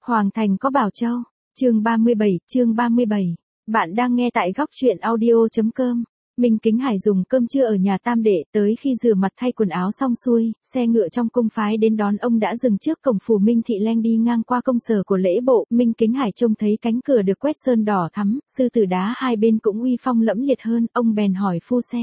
Hoàng thành có Bảo Châu. Chương 37. Bạn đang nghe tại góc truyện audio.com. Minh Kính Hải dùng cơm trưa ở nhà tam đệ, tới khi rửa mặt thay quần áo xong xuôi, xe ngựa trong cung phái đến đón ông đã dừng trước cổng phủ Minh Thị Leng đi ngang qua công sở của lễ bộ. Minh Kính Hải trông thấy cánh cửa được quét sơn đỏ thắm, sư tử đá hai bên cũng uy phong lẫm liệt hơn, ông bèn hỏi phu xe.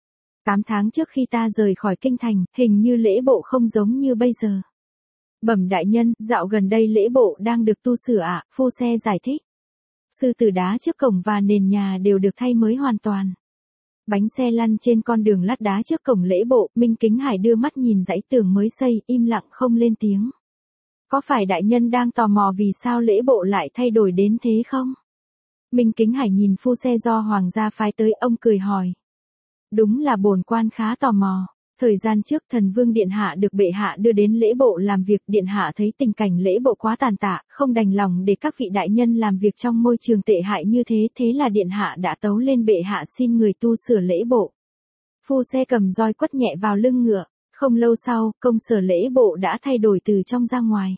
8 tháng trước khi ta rời khỏi kinh thành, hình như lễ bộ không giống như bây giờ. Bẩm đại nhân, dạo gần đây lễ bộ đang được tu sửa ạ, phu xe giải thích. Sư tử đá trước cổng và nền nhà đều được thay mới hoàn toàn. Bánh xe lăn trên con đường lát đá trước cổng lễ bộ, Minh Kính Hải đưa mắt nhìn dãy tường mới xây, im lặng không lên tiếng. Có phải đại nhân đang tò mò vì sao lễ bộ lại thay đổi đến thế không? Minh Kính Hải nhìn phu xe do hoàng gia phái tới, ông cười hỏi. Đúng là bổn quan khá tò mò. Thời gian trước thần vương điện hạ được bệ hạ đưa đến lễ bộ làm việc, điện hạ thấy tình cảnh lễ bộ quá tàn tạ, không đành lòng để các vị đại nhân làm việc trong môi trường tệ hại như thế, thế là điện hạ đã tấu lên bệ hạ xin người tu sửa lễ bộ. Phu xe cầm roi quất nhẹ vào lưng ngựa, không lâu sau, công sở lễ bộ đã thay đổi từ trong ra ngoài.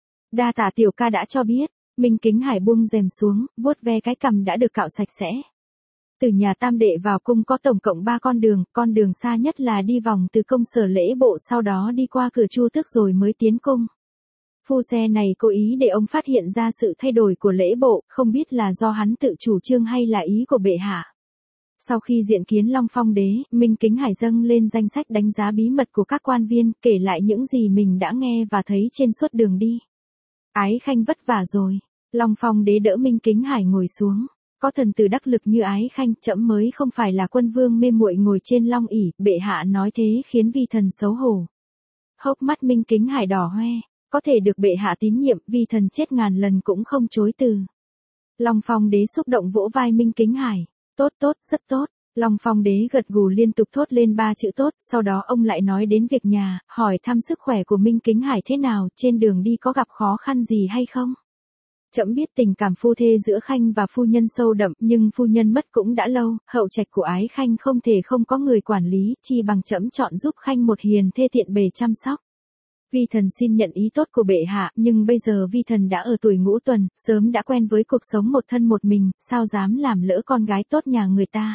Đa tạ tiểu ca đã cho biết. Minh Kính Hải buông rèm xuống, vuốt ve cái cằm đã được cạo sạch sẽ. Từ nhà tam đệ vào cung có tổng cộng 3 con đường xa nhất là đi vòng từ công sở lễ bộ, sau đó đi qua cửa Chu Tước rồi mới tiến cung. Phu xe này cố ý để ông phát hiện ra sự thay đổi của lễ bộ, không biết là do hắn tự chủ trương hay là ý của bệ hạ. Sau khi diện kiến Long Phong đế, Minh Kính Hải dâng lên danh sách đánh giá bí mật của các quan viên, kể lại những gì mình đã nghe và thấy trên suốt đường đi. Ái Khanh vất vả rồi. Long Phong đế đỡ Minh Kính Hải ngồi xuống. Có thần tử đắc lực như Ái Khanh, trẫm mới không phải là quân vương mê muội ngồi trên long ỷ, bệ hạ nói thế khiến vi thần xấu hổ. Hốc mắt Minh Kính Hải đỏ hoe, có thể được bệ hạ tín nhiệm, vi thần chết ngàn lần cũng không chối từ. Long Phong đế xúc động vỗ vai Minh Kính Hải, tốt, rất tốt. Long Phong đế gật gù liên tục thốt lên 3 chữ tốt, sau đó ông lại nói đến việc nhà, hỏi thăm sức khỏe của Minh Kính Hải thế nào, trên đường đi có gặp khó khăn gì hay không. Trẫm biết tình cảm phu thê giữa Khanh và phu nhân sâu đậm, nhưng phu nhân mất cũng đã lâu, hậu trạch của Ái Khanh không thể không có người quản lý, chi bằng trẫm chọn giúp Khanh một hiền thê tiện bề chăm sóc. Vi thần xin nhận ý tốt của bệ hạ, nhưng bây giờ vi thần đã ở tuổi ngũ tuần, sớm đã quen với cuộc sống một thân một mình, sao dám làm lỡ con gái tốt nhà người ta.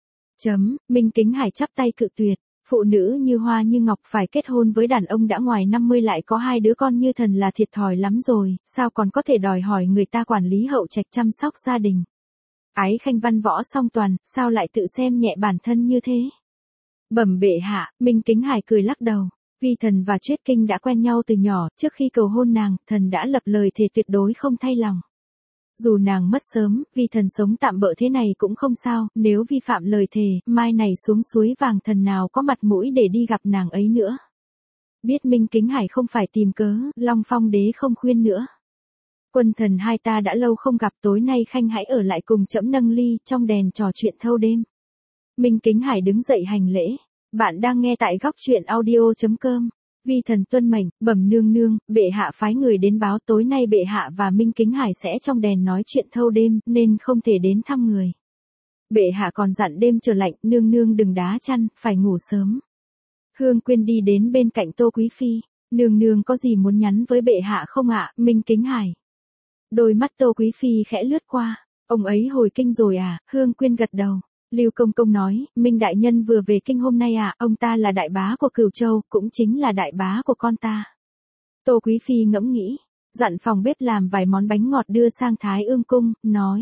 Minh Kính Hải chắp tay cự tuyệt. Phụ nữ như hoa như ngọc phải kết hôn với đàn ông đã ngoài 50 lại có 2 đứa con như thần là thiệt thòi lắm rồi, sao còn có thể đòi hỏi người ta quản lý hậu trạch chăm sóc gia đình. Ái Khanh văn võ song toàn, sao lại tự xem nhẹ bản thân như thế? Bẩm bệ hạ, Minh Kính Hải cười lắc đầu. Vi thần và Triết Kinh đã quen nhau từ nhỏ, trước khi cầu hôn nàng, thần đã lập lời thề tuyệt đối không thay lòng. Dù nàng mất sớm, vi thần sống tạm bợ thế này cũng không sao, nếu vi phạm lời thề, mai này xuống suối vàng thần nào có mặt mũi để đi gặp nàng ấy nữa. Biết Minh Kính Hải không phải tìm cớ, Long Phong đế không khuyên nữa. Quân thần hai ta đã lâu không gặp, tối nay Khanh hãy ở lại cùng trẫm nâng ly, trong đèn trò chuyện thâu đêm. Minh Kính Hải đứng dậy hành lễ. Bạn đang nghe tại góc truyện audio.com. Vi thần tuân mệnh, bẩm nương nương, bệ hạ phái người đến báo tối nay bệ hạ và Minh Kính Hải sẽ trong đèn nói chuyện thâu đêm, nên không thể đến thăm người. Bệ hạ còn dặn đêm trở lạnh, nương nương đừng đá chăn, phải ngủ sớm. Hương Quyên đi đến bên cạnh Tô Quý Phi, nương nương có gì muốn nhắn với bệ hạ không ạ, Minh Kính Hải? Đôi mắt Tô Quý Phi khẽ lướt qua, ông ấy hồi kinh rồi à, Hương Quyên gật đầu. Lưu Công Công nói, Minh đại nhân vừa về kinh hôm nay à, ông ta là đại bá của Cửu Châu, cũng chính là đại bá của con ta. Tô Quý Phi ngẫm nghĩ, dặn phòng bếp làm vài món bánh ngọt đưa sang Thái Ương cung,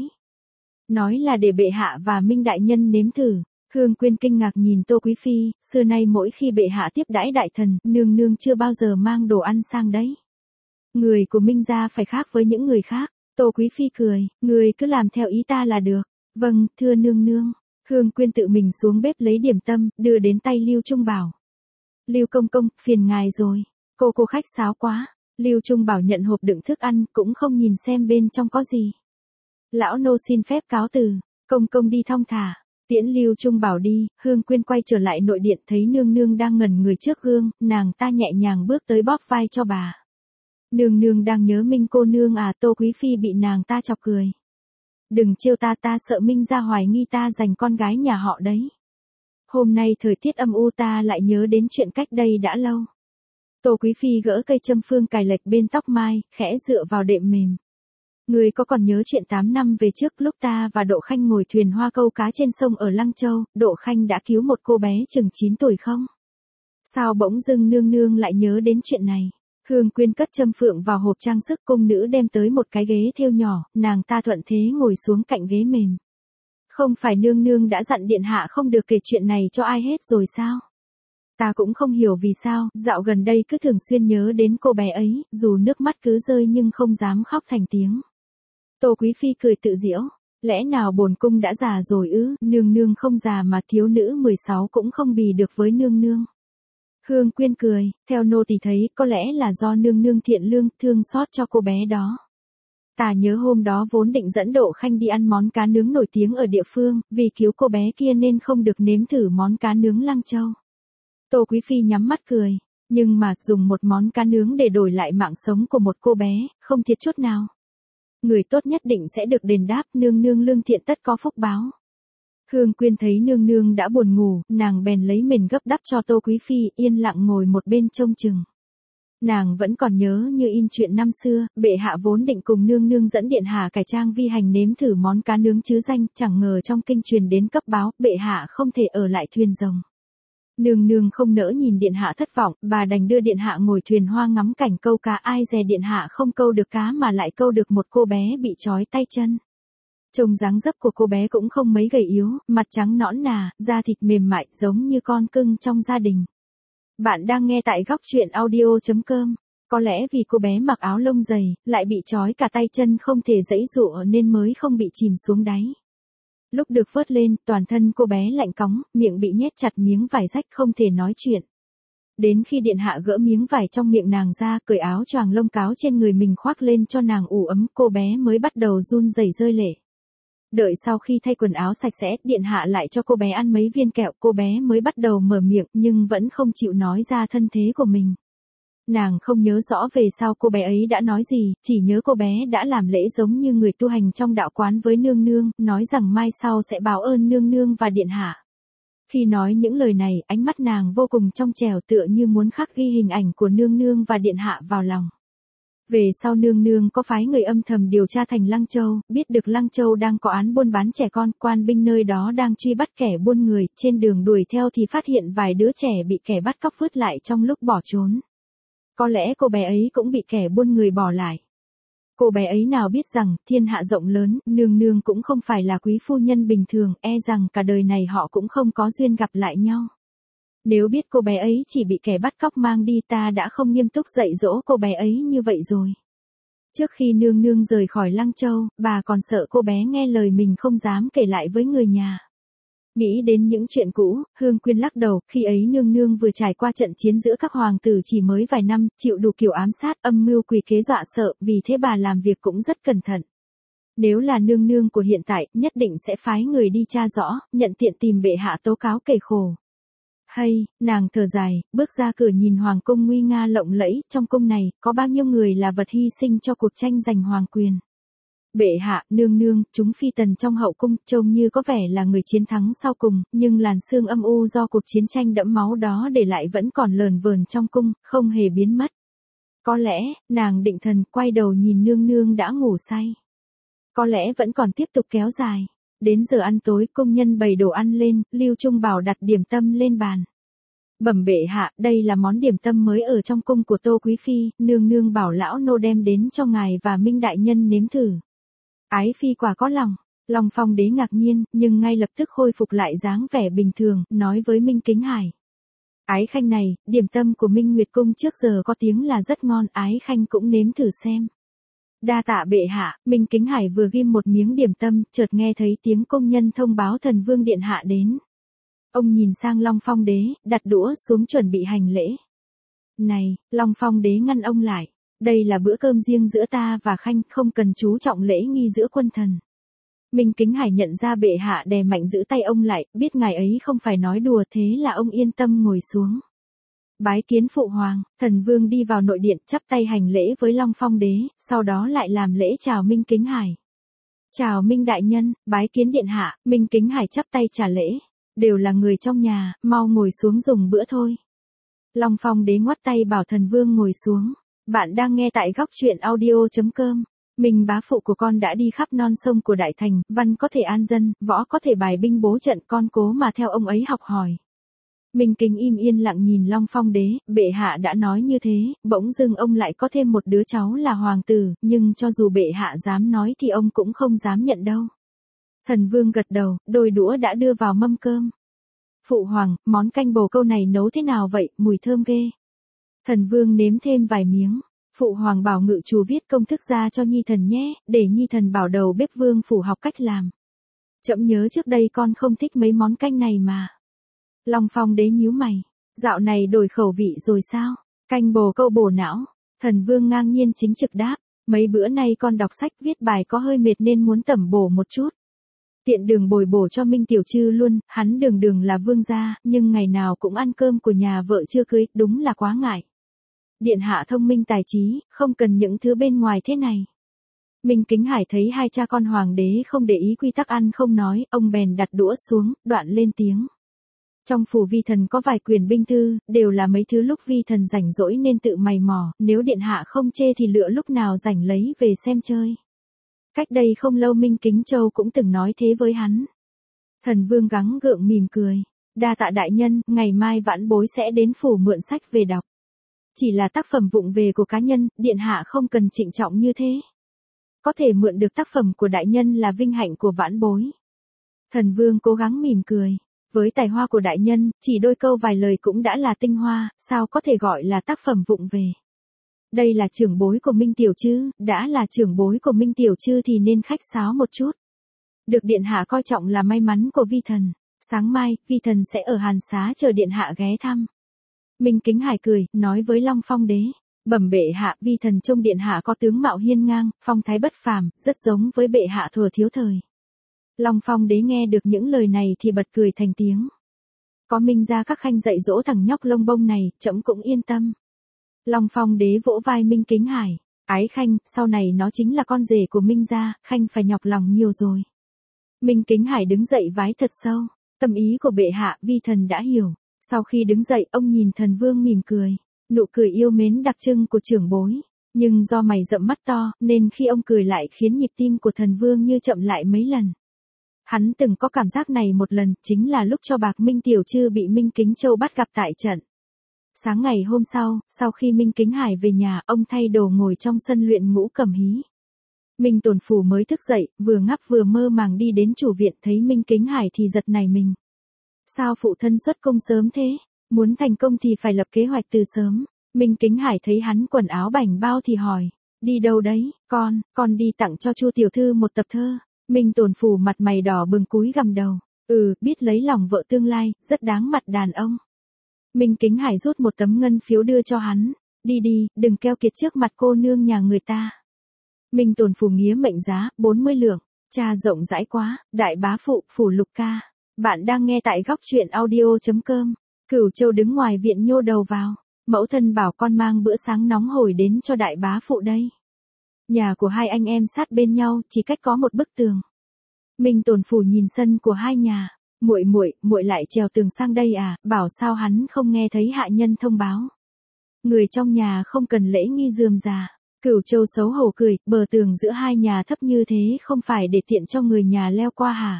nói là để bệ hạ và Minh đại nhân nếm thử. Hương Quyên kinh ngạc nhìn Tô Quý Phi, xưa nay mỗi khi bệ hạ tiếp đãi đại thần, nương nương chưa bao giờ mang đồ ăn sang đấy. Người của Minh gia phải khác với những người khác. Tô Quý Phi cười, người cứ làm theo ý ta là được. Vâng, thưa nương nương. Hương Quyên tự mình xuống bếp lấy điểm tâm, đưa đến tay Lưu Trung Bảo. Lưu công công, phiền ngài rồi. Cô khách sáo quá. Lưu Trung Bảo nhận hộp đựng thức ăn, cũng không nhìn xem bên trong có gì. Lão nô xin phép cáo từ. Công công đi thong thả. Tiễn Lưu Trung Bảo đi, Hương Quyên quay trở lại nội điện thấy nương nương đang ngẩn người trước gương, nàng ta nhẹ nhàng bước tới bóp vai cho bà. Nương nương đang nhớ Minh cô nương à, Tô Quý Phi bị nàng ta chọc cười. Đừng trêu ta, ta sợ Minh gia hoài nghi ta giành con gái nhà họ đấy. Hôm nay thời tiết âm u ta lại nhớ đến chuyện cách đây đã lâu. Tô Quý Phi gỡ cây châm phương cài lệch bên tóc mai, khẽ dựa vào đệm mềm. Ngươi có còn nhớ chuyện 8 năm về trước lúc ta và Độ Khanh ngồi thuyền hoa câu cá trên sông ở Lăng Châu, Độ Khanh đã cứu một cô bé chừng 9 tuổi không? Sao bỗng dưng nương nương lại nhớ đến chuyện này? Hương Quyên cất châm phượng vào hộp trang sức, cung nữ đem tới một cái ghế thêu nhỏ, nàng ta thuận thế ngồi xuống cạnh ghế mềm. Không phải nương nương đã dặn điện hạ không được kể chuyện này cho ai hết rồi sao? Ta cũng không hiểu vì sao, dạo gần đây cứ thường xuyên nhớ đến cô bé ấy, dù nước mắt cứ rơi nhưng không dám khóc thành tiếng. Tô Quý Phi cười tự giễu, lẽ nào bổn cung đã già rồi ư? Nương nương không già mà thiếu nữ 16 cũng không bì được với nương nương. Hương Quyên cười, theo nô tỳ thấy có lẽ là do nương nương thiện lương thương xót cho cô bé đó. Ta nhớ hôm đó vốn định dẫn Độ Khanh đi ăn món cá nướng nổi tiếng ở địa phương, vì cứu cô bé kia nên không được nếm thử món cá nướng Lăng Châu. Tô Quý Phi nhắm mắt cười, nhưng mà dùng một món cá nướng để đổi lại mạng sống của một cô bé, không thiệt chút nào. Người tốt nhất định sẽ được đền đáp, nương nương lương thiện tất có phúc báo. Hương Quyên thấy nương nương đã buồn ngủ, nàng bèn lấy mền gấp đắp cho Tô Quý Phi, yên lặng ngồi một bên trông chừng. Nàng vẫn còn nhớ như in chuyện năm xưa, bệ hạ vốn định cùng nương nương dẫn điện hạ cải trang vi hành nếm thử món cá nướng chứ danh, chẳng ngờ trong kinh truyền đến cấp báo, bệ hạ không thể ở lại thuyền rồng. Nương nương không nỡ nhìn điện hạ thất vọng, bà đành đưa điện hạ ngồi thuyền hoa ngắm cảnh câu cá, ai dè điện hạ không câu được cá mà lại câu được một cô bé bị trói tay chân. Trông dáng dấp của cô bé cũng không mấy gầy yếu, mặt trắng nõn nà, da thịt mềm mại giống như con cưng trong gia đình. Bạn đang nghe tại góc truyện audio.com. Có lẽ vì cô bé mặc áo lông dày, lại bị trói cả tay chân không thể giãy giụa nên mới không bị chìm xuống đáy. Lúc được vớt lên, toàn thân cô bé lạnh cóng, miệng bị nhét chặt miếng vải rách không thể nói chuyện. Đến khi điện hạ gỡ miếng vải trong miệng nàng ra, cởi áo choàng lông cáo trên người mình khoác lên cho nàng ủ ấm, cô bé mới bắt đầu run rẩy rơi lệ. Đợi sau khi thay quần áo sạch sẽ, điện hạ lại cho cô bé ăn mấy viên kẹo, cô bé mới bắt đầu mở miệng nhưng vẫn không chịu nói ra thân thế của mình. Nàng không nhớ rõ về sau cô bé ấy đã nói gì, chỉ nhớ cô bé đã làm lễ giống như người tu hành trong đạo quán với nương nương, nói rằng mai sau sẽ báo ơn nương nương và điện hạ. Khi nói những lời này, ánh mắt nàng vô cùng trong trẻo tựa như muốn khắc ghi hình ảnh của nương nương và điện hạ vào lòng. Về sau nương nương có phái người âm thầm điều tra thành Lăng Châu, biết được Lăng Châu đang có án buôn bán trẻ con, quan binh nơi đó đang truy bắt kẻ buôn người, trên đường đuổi theo thì phát hiện vài đứa trẻ bị kẻ bắt cóc vứt lại trong lúc bỏ trốn. Có lẽ cô bé ấy cũng bị kẻ buôn người bỏ lại. Cô bé ấy nào biết rằng, thiên hạ rộng lớn, nương nương cũng không phải là quý phu nhân bình thường, e rằng cả đời này họ cũng không có duyên gặp lại nhau. Nếu biết cô bé ấy chỉ bị kẻ bắt cóc mang đi, ta đã không nghiêm túc dạy dỗ cô bé ấy như vậy rồi. Trước khi nương nương rời khỏi Lăng Châu, bà còn sợ cô bé nghe lời mình không dám kể lại với người nhà. Nghĩ đến những chuyện cũ, Hương Quyên lắc đầu, khi ấy nương nương vừa trải qua trận chiến giữa các hoàng tử chỉ mới vài năm, chịu đủ kiểu ám sát, âm mưu quỷ kế dọa sợ, vì thế bà làm việc cũng rất cẩn thận. Nếu là nương nương của hiện tại, nhất định sẽ phái người đi tra rõ, nhận tiện tìm bệ hạ tố cáo kẻ khổ. Hay, nàng thở dài, bước ra cửa nhìn hoàng cung nguy nga lộng lẫy, trong cung này, có bao nhiêu người là vật hy sinh cho cuộc tranh giành hoàng quyền. Bệ hạ, nương nương, chúng phi tần trong hậu cung, trông như có vẻ là người chiến thắng sau cùng, nhưng làn sương âm u do cuộc chiến tranh đẫm máu đó để lại vẫn còn lờn vờn trong cung, không hề biến mất. Có lẽ, nàng định thần, quay đầu nhìn nương nương đã ngủ say. Có lẽ vẫn còn tiếp tục kéo dài. Đến giờ ăn tối, công nhân bày đồ ăn lên, Lưu Trung Bảo đặt điểm tâm lên bàn. Bẩm bệ hạ, đây là món điểm tâm mới ở trong cung của Tô Quý Phi, nương nương bảo lão nô đem đến cho ngài và Minh đại nhân nếm thử. Ái phi quả có lòng. Long Phong đế ngạc nhiên, nhưng ngay lập tức khôi phục lại dáng vẻ bình thường, nói với Minh Kính Hải. Ái khanh này, điểm tâm của Minh Nguyệt cung trước giờ có tiếng là rất ngon, ái khanh cũng nếm thử xem. Đa tạ bệ hạ, Minh Kính Hải vừa ghim một miếng điểm tâm, chợt nghe thấy tiếng công nhân thông báo thần vương điện hạ đến. Ông nhìn sang Long Phong đế, đặt đũa xuống chuẩn bị hành lễ. Này, Long Phong đế ngăn ông lại. Đây là bữa cơm riêng giữa ta và khanh, không cần chú trọng lễ nghi giữa quân thần. Minh Kính Hải nhận ra bệ hạ đè mạnh giữ tay ông lại, biết ngài ấy không phải nói đùa, thế là ông yên tâm ngồi xuống. Bái kiến phụ hoàng, thần vương đi vào nội điện chắp tay hành lễ với Long Phong đế, sau đó lại làm lễ chào Minh Kính Hải. Chào Minh đại nhân, bái kiến điện hạ, Minh Kính Hải chắp tay trả lễ. Đều là người trong nhà, mau ngồi xuống dùng bữa thôi. Long Phong Đế ngoắt tay bảo Thần Vương ngồi xuống. Bạn đang nghe tại góc truyện audio.com. Mình bá phụ của con đã đi khắp non sông của Đại Thành, văn có thể an dân, võ có thể bài binh bố trận, con cố mà theo ông ấy học hỏi. Minh Kính im yên lặng nhìn Long Phong Đế, bệ hạ đã nói như thế, bỗng dưng ông lại có thêm một đứa cháu là hoàng tử, nhưng cho dù bệ hạ dám nói thì ông cũng không dám nhận đâu. Thần Vương gật đầu, đôi đũa đã đưa vào mâm cơm. Phụ hoàng, món canh bồ câu này nấu thế nào vậy, mùi thơm ghê. Thần Vương nếm thêm vài miếng. Phụ hoàng bảo ngự chủ viết công thức ra cho nhi thần nhé, để nhi thần bảo đầu bếp Vương phủ học cách làm. Trẫm nhớ trước đây con không thích mấy món canh này mà. Long Phong Đế nhíu mày. Dạo này đổi khẩu vị rồi sao? Canh bồ câu bổ não. Thần Vương ngang nhiên chính trực đáp. Mấy bữa nay con đọc sách viết bài có hơi mệt nên muốn tẩm bổ một chút. Tiện đường bồi bổ cho Minh Tiểu Trư luôn, hắn đường đường là vương gia, nhưng ngày nào cũng ăn cơm của nhà vợ chưa cưới, đúng là quá ngại. Điện hạ thông minh tài trí, không cần những thứ bên ngoài thế này. Minh Kính Hải thấy hai cha con hoàng đế không để ý quy tắc ăn không nói, ông bèn đặt đũa xuống, đoạn lên tiếng. Trong phủ vi thần có vài quyển binh thư, đều là mấy thứ lúc vi thần rảnh rỗi nên tự mày mò, nếu điện hạ không chê thì lựa lúc nào rảnh lấy về xem chơi. Cách đây không lâu Minh Kính Châu cũng từng nói thế với hắn. Thần Vương gắng gượng mỉm cười. Đa tạ đại nhân, ngày mai vãn bối sẽ đến phủ mượn sách về đọc. Chỉ là tác phẩm vụng về của cá nhân, điện hạ không cần trịnh trọng như thế. Có thể mượn được tác phẩm của đại nhân là vinh hạnh của vãn bối. Thần Vương cố gắng mỉm cười. Với tài hoa của đại nhân, chỉ đôi câu vài lời cũng đã là tinh hoa, sao có thể gọi là tác phẩm vụng về. Đây là trưởng bối của Minh Tiểu Trư, đã là trưởng bối của Minh Tiểu Trư thì nên khách sáo một chút. Được điện hạ coi trọng là may mắn của vi thần. Sáng mai, vi thần sẽ ở Hàn Xá chờ điện hạ ghé thăm. Minh Kính Hải cười, nói với Long Phong Đế. Bẩm bệ hạ, vi thần trông điện hạ có tướng mạo hiên ngang, phong thái bất phàm, rất giống với bệ hạ thuở thiếu thời. Long Phong Đế nghe được những lời này thì bật cười thành tiếng. Có Minh gia các khanh dạy dỗ thằng nhóc lông bông này, trẫm cũng yên tâm. Long Phong Đế vỗ vai Minh Kính Hải. Ái khanh, sau này nó chính là con rể của Minh gia, khanh phải nhọc lòng nhiều rồi. Minh Kính Hải đứng dậy vái thật sâu. Tâm ý của bệ hạ, vi thần đã hiểu. Sau khi đứng dậy, ông nhìn Thần Vương mỉm cười. Nụ cười yêu mến đặc trưng của trưởng bối. Nhưng do mày rậm mắt to, nên khi ông cười lại khiến nhịp tim của Thần Vương như chậm lại mấy lần. Hắn từng có cảm giác này một lần, chính là lúc cho bạc Minh Tiểu Trư bị Minh Kính Châu bắt gặp tại trận. Sáng ngày hôm sau khi Minh Kính Hải về nhà, ông thay đồ ngồi trong sân luyện ngũ cầm hí. Minh Tồn Phủ mới thức dậy, vừa ngáp vừa mơ màng đi đến chủ viện thấy Minh Kính Hải thì giật nảy mình. Sao phụ thân xuất công sớm thế? Muốn thành công thì phải lập kế hoạch từ sớm. Minh Kính Hải thấy hắn quần áo bảnh bao thì hỏi. Đi đâu đấy, con đi tặng cho Chu tiểu thư một tập thơ. Minh Tồn Phủ mặt mày đỏ bừng cúi gằm đầu. Biết lấy lòng vợ tương lai, rất đáng mặt đàn ông. Minh Kính Hải rút một tấm ngân phiếu đưa cho hắn. Đi đi, đừng keo kiệt trước mặt cô nương nhà người ta. Minh Tồn Phủ nghía mệnh giá, 40 lượng. Cha rộng rãi quá, đại bá phụ, phủ lục ca. Bạn đang nghe tại góc truyện audio.com. Cửu Châu đứng ngoài viện nhô đầu vào. Mẫu thân bảo con mang bữa sáng nóng hổi đến cho đại bá phụ đây. Nhà của hai anh em sát bên nhau, chỉ cách có một bức tường. Minh Tồn Phủ nhìn sân của hai nhà. Muội lại trèo tường sang đây à, bảo sao hắn không nghe thấy hạ nhân thông báo. Người trong nhà không cần lễ nghi rườm rà. Cửu Châu xấu hổ cười, bờ tường giữa hai nhà thấp như thế không phải để tiện cho người nhà leo qua hả?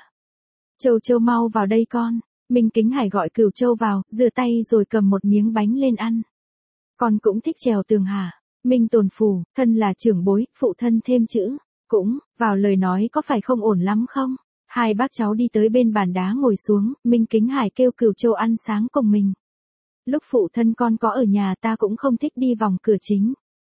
Châu mau vào đây con. Minh Kính Hải gọi Cửu Châu vào, rửa tay rồi cầm một miếng bánh lên ăn. Con cũng thích trèo tường hả? Minh Tồn Phủ, thân là trưởng bối, phụ thân thêm chữ. Cũng, vào lời nói có phải không ổn lắm không? Hai bác cháu đi tới bên bàn đá ngồi xuống, Minh Kính Hải kêu Cửu Châu ăn sáng cùng mình. Lúc phụ thân con có ở nhà ta cũng không thích đi vòng cửa chính.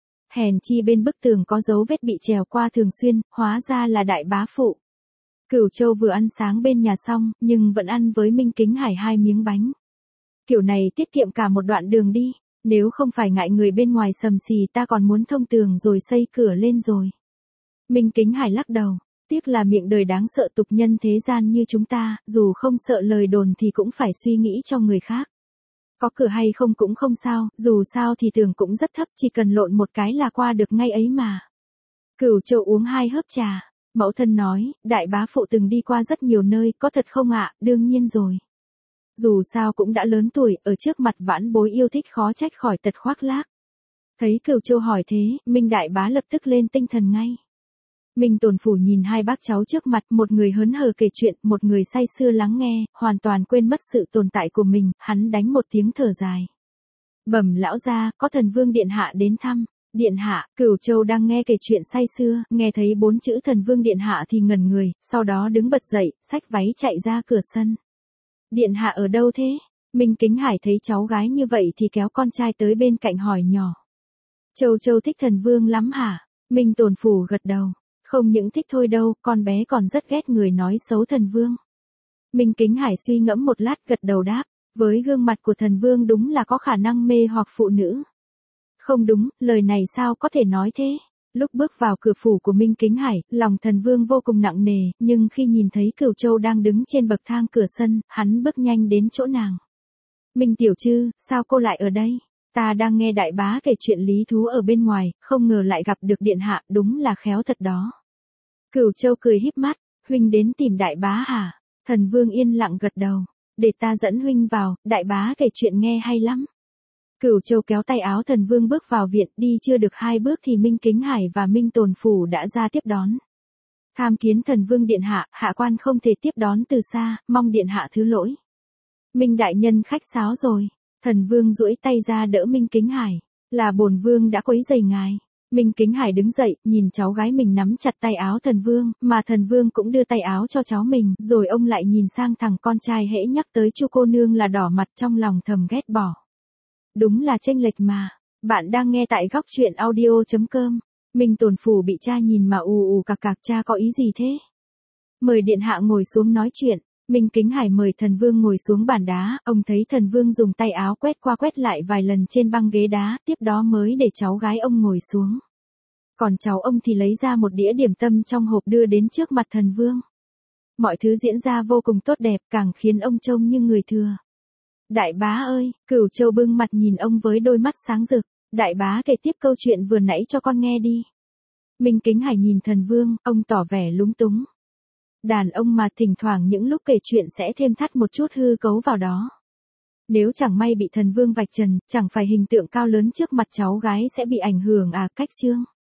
Hèn chi bên bức tường có dấu vết bị trèo qua thường xuyên, hóa ra là đại bá phụ. Cửu Châu vừa ăn sáng bên nhà xong, nhưng vẫn ăn với Minh Kính Hải 2 miếng bánh. Kiểu này tiết kiệm cả một đoạn đường đi, nếu không phải ngại người bên ngoài sầm xì ta còn muốn thông tường rồi xây cửa lên rồi. Minh Kính Hải lắc đầu, tiếc là miệng đời đáng sợ tục nhân thế gian như chúng ta, dù không sợ lời đồn thì cũng phải suy nghĩ cho người khác. Có cửa hay không cũng không sao, dù sao thì tường cũng rất thấp, chỉ cần lộn một cái là qua được ngay ấy mà. Cửu Châu uống 2 hớp trà. Mẫu thân nói, đại bá phụ từng đi qua rất nhiều nơi, có thật không ạ? Đương nhiên rồi. dù sao cũng đã lớn tuổi, ở trước mặt vãn bối yêu thích khó trách khỏi tật khoác lác. Thấy Cửu Châu hỏi thế, Minh đại bá lập tức lên tinh thần ngay. Minh Tồn Phủ nhìn hai bác cháu trước mặt, một người hớn hở kể chuyện, một người say sưa lắng nghe, hoàn toàn quên mất sự tồn tại của mình, hắn đánh một tiếng thở dài. Bẩm lão gia, có thần vương điện hạ đến thăm. Điện hạ, Cửu Châu đang nghe kể chuyện say sưa, nghe thấy 4 chữ thần vương điện hạ thì ngẩn người, sau đó đứng bật dậy, xách váy chạy ra cửa sân. Điện hạ ở đâu thế? Minh Kính Hải thấy cháu gái như vậy thì kéo con trai tới bên cạnh hỏi nhỏ. Châu Châu thích thần vương lắm hả? Minh Tồn Phủ gật đầu. Không những thích thôi đâu, con bé còn rất ghét người nói xấu thần vương. Minh Kính Hải suy ngẫm một lát gật đầu đáp, với gương mặt của thần vương đúng là có khả năng mê hoặc phụ nữ. Không đúng, lời này sao có thể nói thế? Lúc bước vào cửa phủ của Minh Kính Hải, lòng thần vương vô cùng nặng nề, nhưng khi nhìn thấy Cửu Châu đang đứng trên bậc thang cửa sân, hắn bước nhanh đến chỗ nàng. Minh tiểu trư, sao cô lại ở đây? Ta đang nghe đại bá kể chuyện lý thú ở bên ngoài, không ngờ lại gặp được điện hạ, đúng là khéo thật đó. Cửu Châu cười híp mắt, huynh đến tìm đại bá hả? Thần vương yên lặng gật đầu, để ta dẫn huynh vào, đại bá kể chuyện nghe hay lắm. Cửu Châu kéo tay áo thần vương bước vào viện, đi chưa được 2 bước thì Minh Kính Hải và Minh Tồn Phủ đã ra tiếp đón. Tham kiến thần vương điện hạ, hạ quan không thể tiếp đón từ xa, mong điện hạ thứ lỗi. Minh đại nhân khách sáo rồi. Thần vương duỗi tay ra đỡ Minh Kính Hải. Là bổn vương đã quấy rầy ngài. Minh Kính Hải đứng dậy, nhìn cháu gái mình nắm chặt tay áo thần vương, mà thần vương cũng đưa tay áo cho cháu mình, rồi ông lại nhìn sang thằng con trai hễ nhắc tới Chu cô nương là đỏ mặt trong lòng thầm ghét bỏ. Đúng là chênh lệch mà. Bạn đang nghe tại góc truyện audio.com. Minh Tồn Phủ bị cha nhìn mà ù cạc cạc, cha có ý gì thế? Mời điện hạ ngồi xuống nói chuyện. Minh Kính Hải mời thần vương ngồi xuống bàn đá, ông thấy thần vương dùng tay áo quét qua quét lại vài lần trên băng ghế đá, tiếp đó mới để cháu gái ông ngồi xuống. Còn cháu ông thì lấy ra một đĩa điểm tâm trong hộp đưa đến trước mặt thần vương. Mọi thứ diễn ra vô cùng tốt đẹp, càng khiến ông trông như người thừa. Đại bá ơi, Cửu Châu bưng mặt nhìn ông với đôi mắt sáng rực. Đại bá kể tiếp câu chuyện vừa nãy cho con nghe đi. Minh Kính Hải nhìn thần vương, ông tỏ vẻ lúng túng. Đàn ông mà thỉnh thoảng những lúc kể chuyện sẽ thêm thắt một chút hư cấu vào đó. Nếu chẳng may bị thần vương vạch trần, chẳng phải hình tượng cao lớn trước mặt cháu gái sẽ bị ảnh hưởng à, cách chương.